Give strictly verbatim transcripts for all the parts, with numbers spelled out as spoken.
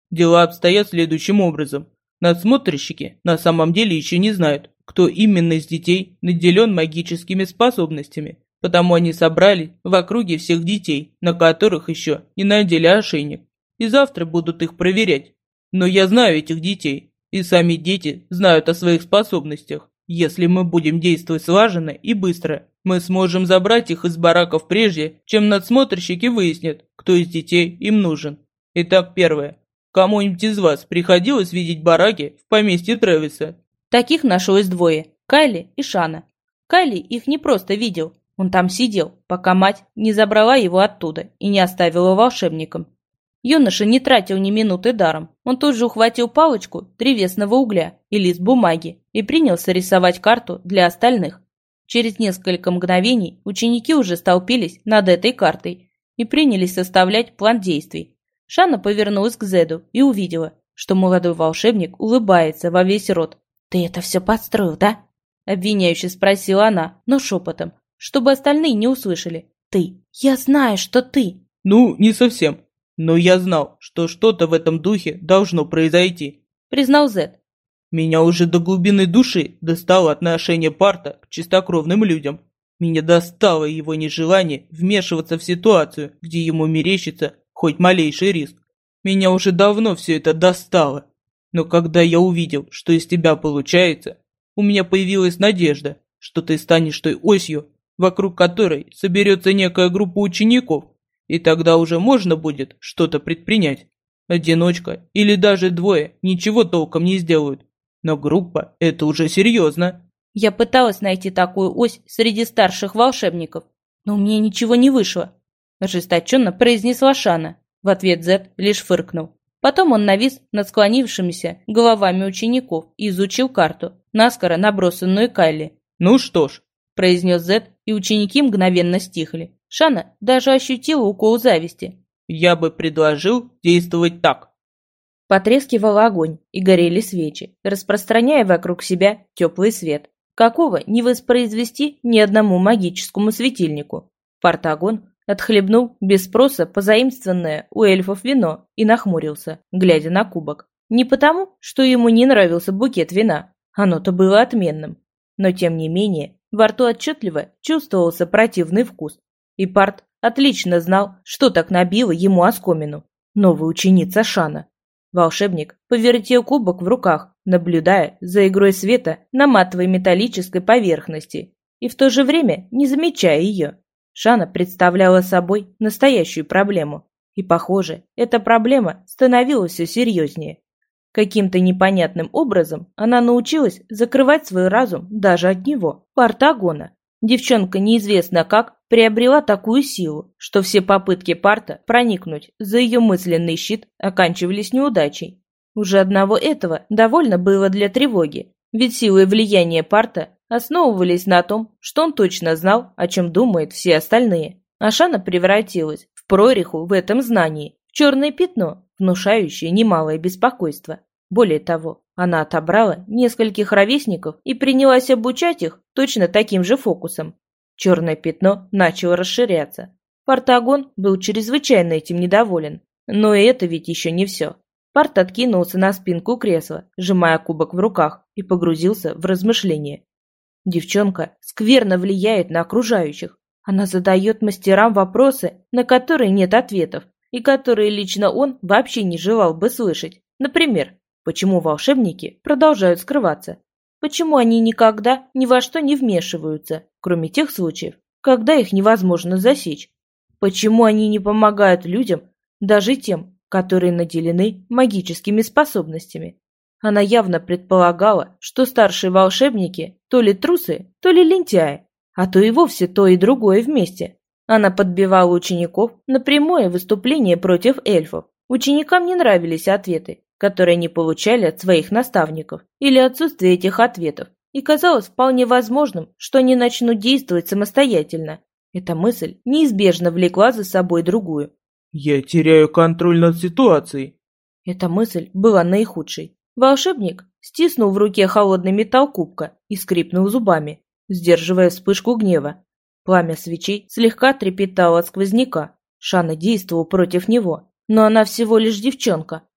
Дела обстоят следующим образом. Надсмотрщики на самом деле еще не знают, кто именно из детей наделен магическими способностями, потому они собрали в округе всех детей, на которых еще не надели ошейник, и завтра будут их проверять. Но я знаю этих детей, и сами дети знают о своих способностях. Если мы будем действовать слаженно и быстро, мы сможем забрать их из бараков прежде, чем надсмотрщики выяснят, кто из детей им нужен. Итак, первое. Кому-нибудь из вас приходилось видеть бараки в поместье Трэвиса? Таких нашлось двое – Кайли и Шана. Кайли их не просто видел, он там сидел, пока мать не забрала его оттуда и не оставила волшебником. Юноша не тратил ни минуты даром. Он тут же ухватил палочку древесного угля и лист бумаги и принялся рисовать карту для остальных. Через несколько мгновений ученики уже столпились над этой картой и принялись составлять план действий. Шана повернулась к Зеду и увидела, что молодой волшебник улыбается во весь рот. «Ты это все подстроил, да?» – обвиняюще спросила она, но шепотом, чтобы остальные не услышали. «Ты! Я знаю, что ты!» «Ну, не совсем. Но я знал, что что-то в этом духе должно произойти», – признал Зед. «Меня уже до глубины души достало отношение Парта к чистокровным людям. Меня достало его нежелание вмешиваться в ситуацию, где ему мерещится хоть малейший риск. Меня уже давно все это достало. Но когда я увидел, что из тебя получается, у меня появилась надежда, что ты станешь той осью, вокруг которой соберется некая группа учеников, и тогда уже можно будет что-то предпринять. Одиночка или даже двое ничего толком не сделают. Но группа – это уже серьезно». Я пыталась найти такую ось среди старших волшебников, но мне ничего не вышло, ожесточенно произнесла Шана. В ответ Зед лишь фыркнул. Потом он навис над склонившимися головами учеников и изучил карту, наскоро набросанную Кайли. «Ну что ж», – произнес Зед, и ученики мгновенно стихли. Шана даже ощутила укол зависти. «Я бы предложил действовать так». Потрескивал огонь, и горели свечи, распространяя вокруг себя теплый свет, какого не воспроизвести ни одному магическому светильнику. Партагон отхлебнул без спроса позаимствованное у эльфов вино и нахмурился, глядя на кубок. Не потому, что ему не нравился букет вина, оно-то было отменным. Но тем не менее, во рту отчетливо чувствовался противный вкус. И Парт отлично знал, что так набило ему оскомину. Новая ученица Шана. Волшебник повертел кубок в руках, наблюдая за игрой света на матовой металлической поверхности и в то же время не замечая ее. Шана представляла собой настоящую проблему, и, похоже, эта проблема становилась все серьезнее. Каким-то непонятным образом она научилась закрывать свой разум даже от него, Партагона. Девчонка неизвестно как приобрела такую силу, что все попытки Парта проникнуть за ее мысленный щит оканчивались неудачей. Уже одного этого довольно было для тревоги, ведь силы влияния Парта основывались на том, что он точно знал, о чем думают все остальные. Ашана превратилась в прореху в этом знании, в черное пятно, внушающее немалое беспокойство. Более того, она отобрала нескольких ровесников и принялась обучать их точно таким же фокусом. Черное пятно начало расширяться. Партагон был чрезвычайно этим недоволен. Но и это ведь еще не все. Парт откинулся на спинку кресла, сжимая кубок в руках, и погрузился в размышления. Девчонка скверно влияет на окружающих. Она задает мастерам вопросы, на которые нет ответов, и которые лично он вообще не желал бы слышать. Например, почему волшебники продолжают скрываться? Почему они никогда ни во что не вмешиваются, кроме тех случаев, когда их невозможно засечь? Почему они не помогают людям, даже тем, которые наделены магическими способностями? Она явно предполагала, что старшие волшебники то ли трусы, то ли лентяи, а то и вовсе то и другое вместе. Она подбивала учеников на прямое выступление против эльфов. Ученикам не нравились ответы, которые они получали от своих наставников, или отсутствие этих ответов, и казалось вполне возможным, что они начнут действовать самостоятельно. Эта мысль неизбежно влекла за собой другую. «Я теряю контроль над ситуацией». Эта мысль была наихудшей. Волшебник стиснул в руке холодный металл кубка и скрипнул зубами, сдерживая вспышку гнева. Пламя свечей слегка трепетало от сквозняка. Шана действовала против него. Но она всего лишь девчонка,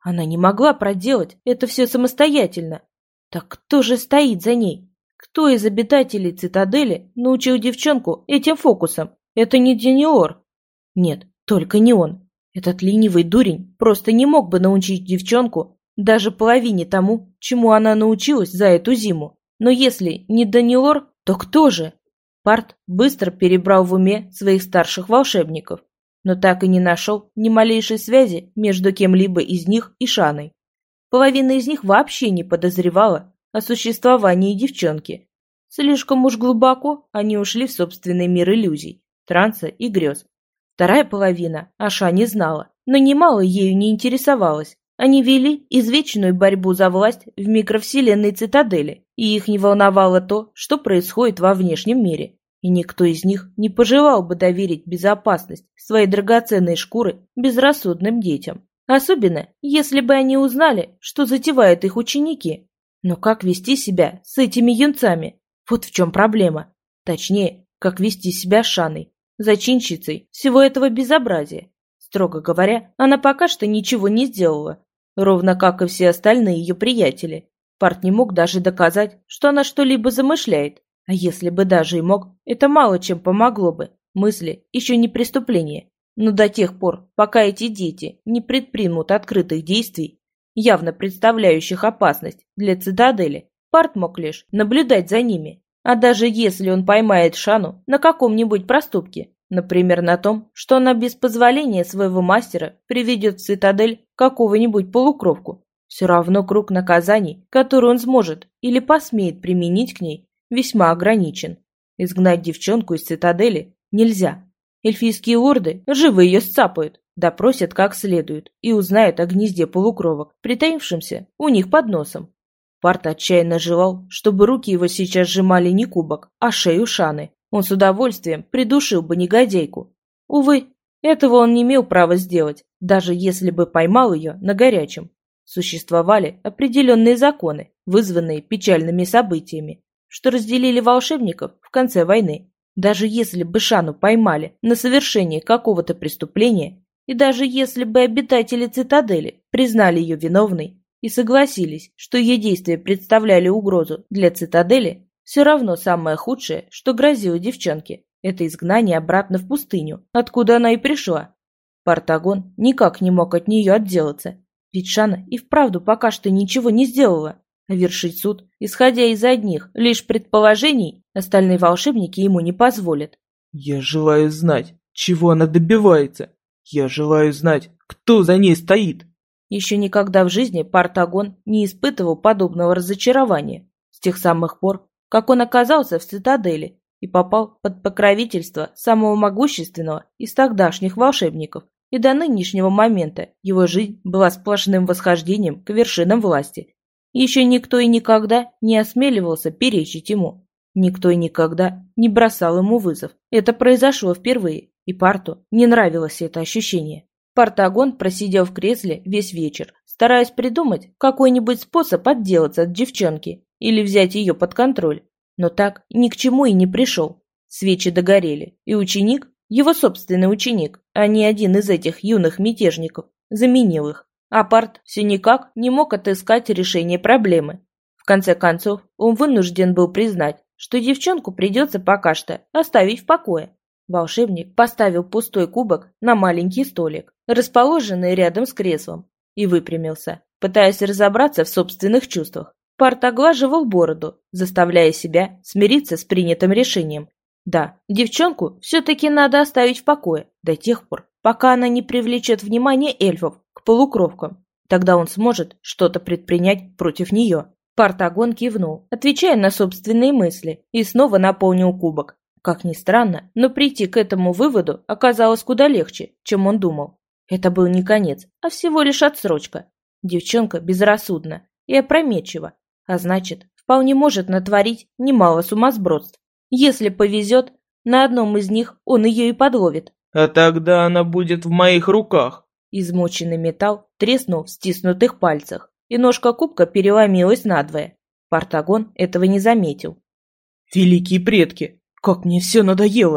Она не могла проделать это все самостоятельно. Так кто же стоит за ней? Кто из обитателей цитадели научил девчонку этим фокусам? Это не Даниэлор. Нет, только не он. Этот ленивый дурень просто не мог бы научить девчонку даже половине тому, чему она научилась за эту зиму. Но если не Даниэлор, то кто же? Парт быстро перебрал в уме своих старших волшебников, но так и не нашел ни малейшей связи между кем-либо из них и Шаной. Половина из них вообще не подозревала о существовании девчонки. Слишком уж глубоко они ушли в собственный мир иллюзий, транса и грез. Вторая половина о Шане знала, но немало ею не интересовалась. Они вели извечную борьбу за власть в микровселенной цитадели, и их не волновало то, что происходит во внешнем мире. И никто из них не пожелал бы доверить безопасность своей драгоценной шкуры безрассудным детям. Особенно, если бы они узнали, что затевают их ученики. Но как вести себя с этими юнцами? Вот в чем проблема. Точнее, как вести себя с Шаной, зачинщицей всего этого безобразия. Строго говоря, она пока что ничего не сделала, ровно как и все остальные ее приятели. Парт не мог даже доказать, что она что-либо замышляет. А если бы даже и мог, это мало чем помогло бы. Мысли еще не преступление. Но до тех пор, пока эти дети не предпримут открытых действий, явно представляющих опасность для цитадели, Парт мог лишь наблюдать за ними. А даже если он поймает Шану на каком-нибудь проступке, например, на том, что она без позволения своего мастера приведет в цитадель какого-нибудь полукровку, все равно круг наказаний, который он сможет или посмеет применить к ней, весьма ограничен. Изгнать девчонку из цитадели нельзя. Эльфийские лорды живо ее сцапают, допросят как следует и узнают о гнезде полукровок, притаившемся у них под носом. Парт отчаянно желал, чтобы руки его сейчас сжимали не кубок, а шею Шаны. Он с удовольствием придушил бы негодяйку. Увы, этого он не имел права сделать, даже если бы поймал ее на горячем. Существовали определенные законы, вызванные печальными событиями, что разделили волшебников в конце войны. Даже если бы Шану поймали на совершении какого-то преступления, и даже если бы обитатели цитадели признали ее виновной и согласились, что ее действия представляли угрозу для цитадели, все равно самое худшее, что грозило девчонке, это изгнание обратно в пустыню, откуда она и пришла. Партагон никак не мог от нее отделаться, ведь Шана и вправду пока что ничего не сделала. А вершить суд, исходя из одних лишь предположений, остальные волшебники ему не позволят. «Я желаю знать, чего она добивается. Я желаю знать, кто за ней стоит». Еще никогда в жизни Партагон не испытывал подобного разочарования. С тех самых пор, как он оказался в цитадели и попал под покровительство самого могущественного из тогдашних волшебников, и до нынешнего момента его жизнь была сплошным восхождением к вершинам власти. Еще никто и никогда не осмеливался перечить ему. Никто и никогда не бросал ему вызов. Это произошло впервые, и Парту не нравилось это ощущение. Партагон просидел в кресле весь вечер, стараясь придумать какой-нибудь способ отделаться от девчонки или взять ее под контроль. Но так ни к чему и не пришел. Свечи догорели, и ученик, его собственный ученик, а не один из этих юных мятежников, заменил их. А Парт все никак не мог отыскать решение проблемы. В конце концов, он вынужден был признать, что девчонку придется пока что оставить в покое. Волшебник поставил пустой кубок на маленький столик, расположенный рядом с креслом, и выпрямился, пытаясь разобраться в собственных чувствах. Парт оглаживал бороду, заставляя себя смириться с принятым решением. Да, девчонку все-таки надо оставить в покое до тех пор, пока она не привлечет внимание эльфов к полукровкам. Тогда он сможет что-то предпринять против нее. Партагон кивнул, отвечая на собственные мысли, и снова наполнил кубок. Как ни странно, но прийти к этому выводу оказалось куда легче, чем он думал. Это был не конец, а всего лишь отсрочка. Девчонка безрассудна и опрометчива, а значит, вполне может натворить немало сумасбродств. Если повезет, на одном из них он ее и подловит. «А тогда она будет в моих руках». Измученный металл треснул в стиснутых пальцах, и ножка кубка переломилась надвое. Партагон этого не заметил. «Великие предки, как мне все надоело!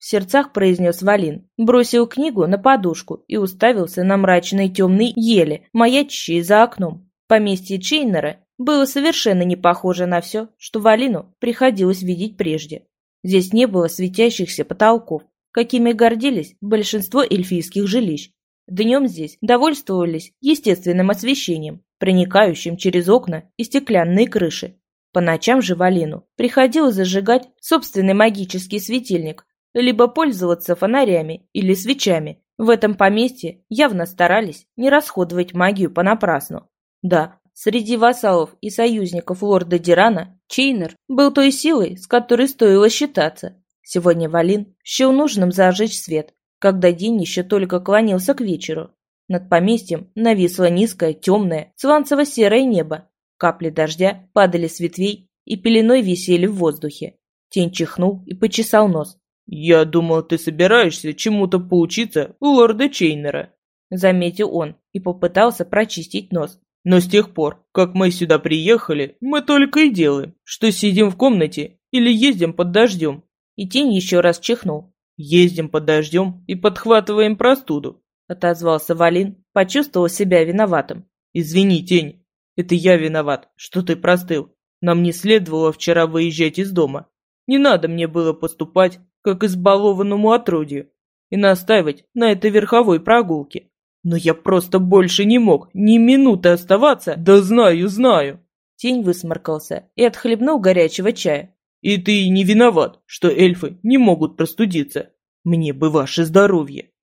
в сердцах произнес Валин, бросил книгу на подушку и уставился на мрачные темные ели, маячащие за окном. Поместье Чейнера было совершенно не похоже на все, что Валину приходилось видеть прежде. Здесь не было светящихся потолков, какими гордились большинство эльфийских жилищ. Днем здесь довольствовались естественным освещением, проникающим через окна и стеклянные крыши. По ночам же Валину приходилось зажигать собственный магический светильник, либо пользоваться фонарями или свечами. В этом поместье явно старались не расходовать магию понапрасну. Да, среди вассалов и союзников лорда Дирана Чейнер был той силой, с которой стоило считаться. Сегодня Валин счел нужным зажечь свет, когда день еще только клонился к вечеру. Над поместьем нависло низкое, темное, сланцево-серое небо. Капли дождя падали с ветвей и пеленой висели в воздухе. Тень чихнул и почесал нос. «Я думал, ты собираешься чему-то поучиться у лорда Чейнера», заметил он и попытался прочистить нос. «Но с тех пор, как мы сюда приехали, мы только и делаем, что сидим в комнате или ездим под дождем». И тень еще раз чихнул. «Ездим под дождем и подхватываем простуду», отозвался Валин, почувствовал себя виноватым. «Извини, тень, это я виноват, что ты простыл. Нам не следовало вчера выезжать из дома. Не надо мне было поступать, как избалованному отродью, и настаивать на этой верховой прогулке. Но я просто больше не мог ни минуты оставаться. Да знаю, знаю». Тень высморкался и отхлебнул горячего чая. «И ты не виноват, что эльфы не могут простудиться. Мне бы ваше здоровье».